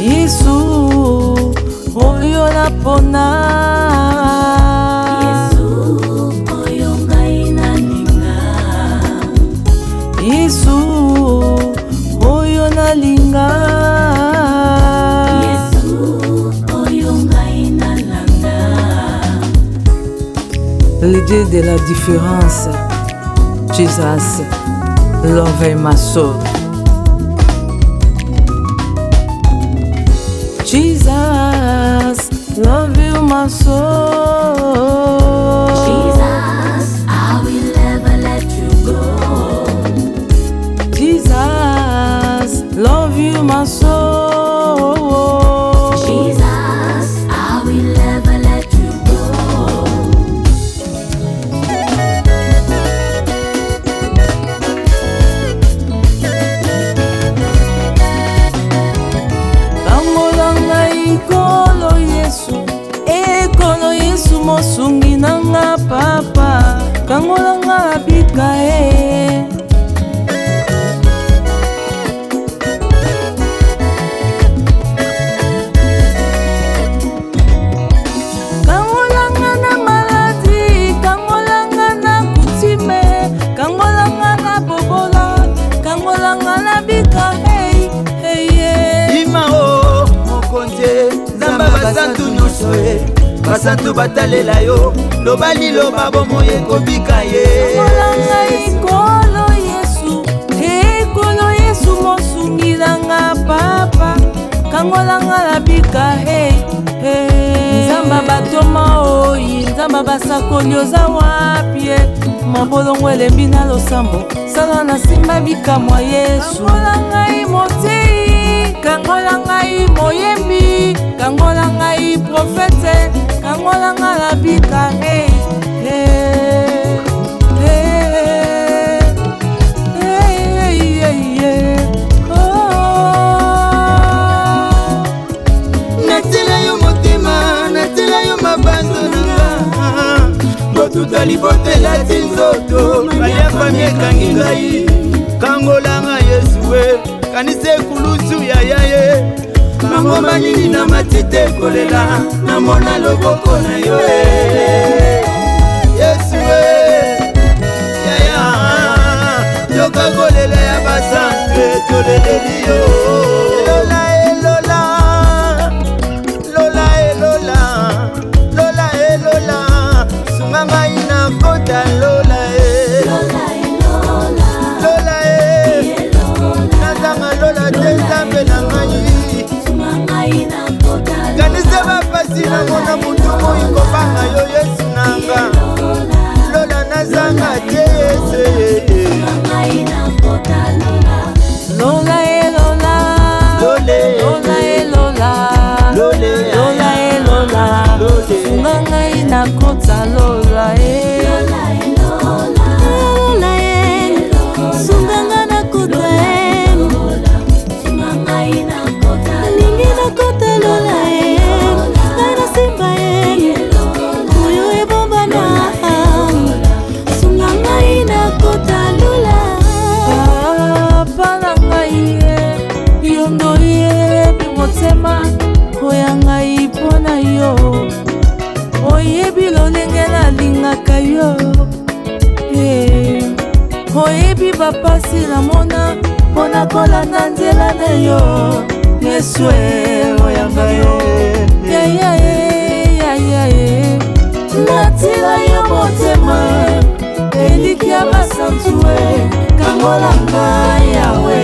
Yesu oyo napona, Yesu oyo ngai nalinga, Yesu oyo nalinga, Yesu oyo ngai nalanda. Le Dieu de la différence, Jesus, love my soul. Jesus, love you my soul. Jesus, I will never let you go. Jesus, love you my soul. Jesus, I will never let you go. Ekolo Yesu mosungi nanga papa, kangolanga bika kangolanga na maladi, kangolanga na kutime, kangolanga na bobola, kangolanga na bika Imao mokonze nzamba basantu nyonso basantu batalela yo lobali loba bomoye kobika ye. Kangolanga ekolo Yesu, ekolo Yesu mosungilanga papa, kangolanga la bika nzamba batoma oyi, nzamba basakoli oza wapie, mabolongo elembi na losambo sala na simba bikamwa Yesu. Kangola ngai motei, kangola ngai moyembi, kangola ngai profete, kangola ngai la bika natela yo motema, natela yo mabando nanga botuta libotela ti nzoto baya fami ekangi ngai kangolanga Yesu kanisa ekulusu yaya ye mangomba nini na matite ekolela namona loboko na yo Yesu yaya yoka kolela ya basantre toleleli yo Lola Lola Lola Lola Lola Lola sunga ngai na kota Lola Lola nazanga Lola te nzambe na ngai kanisa bapasi namona mutu moi kobanga yo Yesu nanga Lola nazanga te Yesu Lola Lola Lola Lola Lola Lola sunga ngai na kota Lola Sunganga na kota ningi na kota Lola ngai na simba oyo ebombana sunga ngai na kota Lola papa na ngai yondo yebi motema oya ngai mpona yo oyebi lolenge nalingaka yo oyebi bapasi namona mpona kolanda nzela na yo Yesu oyanga yo natila yo motema eliki ya basantu kangolanga yawe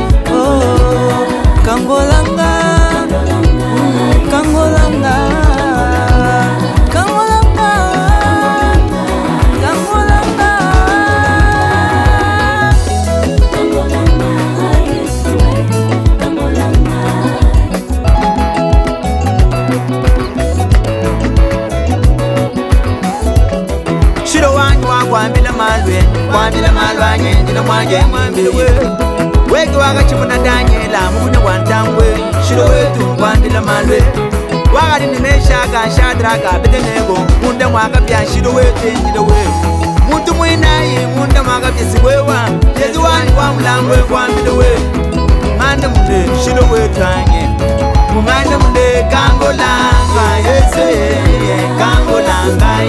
Kangolanga malwanye njila mwanje mwambile we weke wakachimuna Daniela mukune wantangwe shilo wetu kwandila malwe wakati nimeshaka Shadraka Abednego munde mwaka pya shilo wetu njila we muntu mwinayi munde mwaka pya siwewa Yesu wani wa mulangwe kwambile we mungande munde shilo wetu anye mungande munde kangolanga Yesu ye kangolanga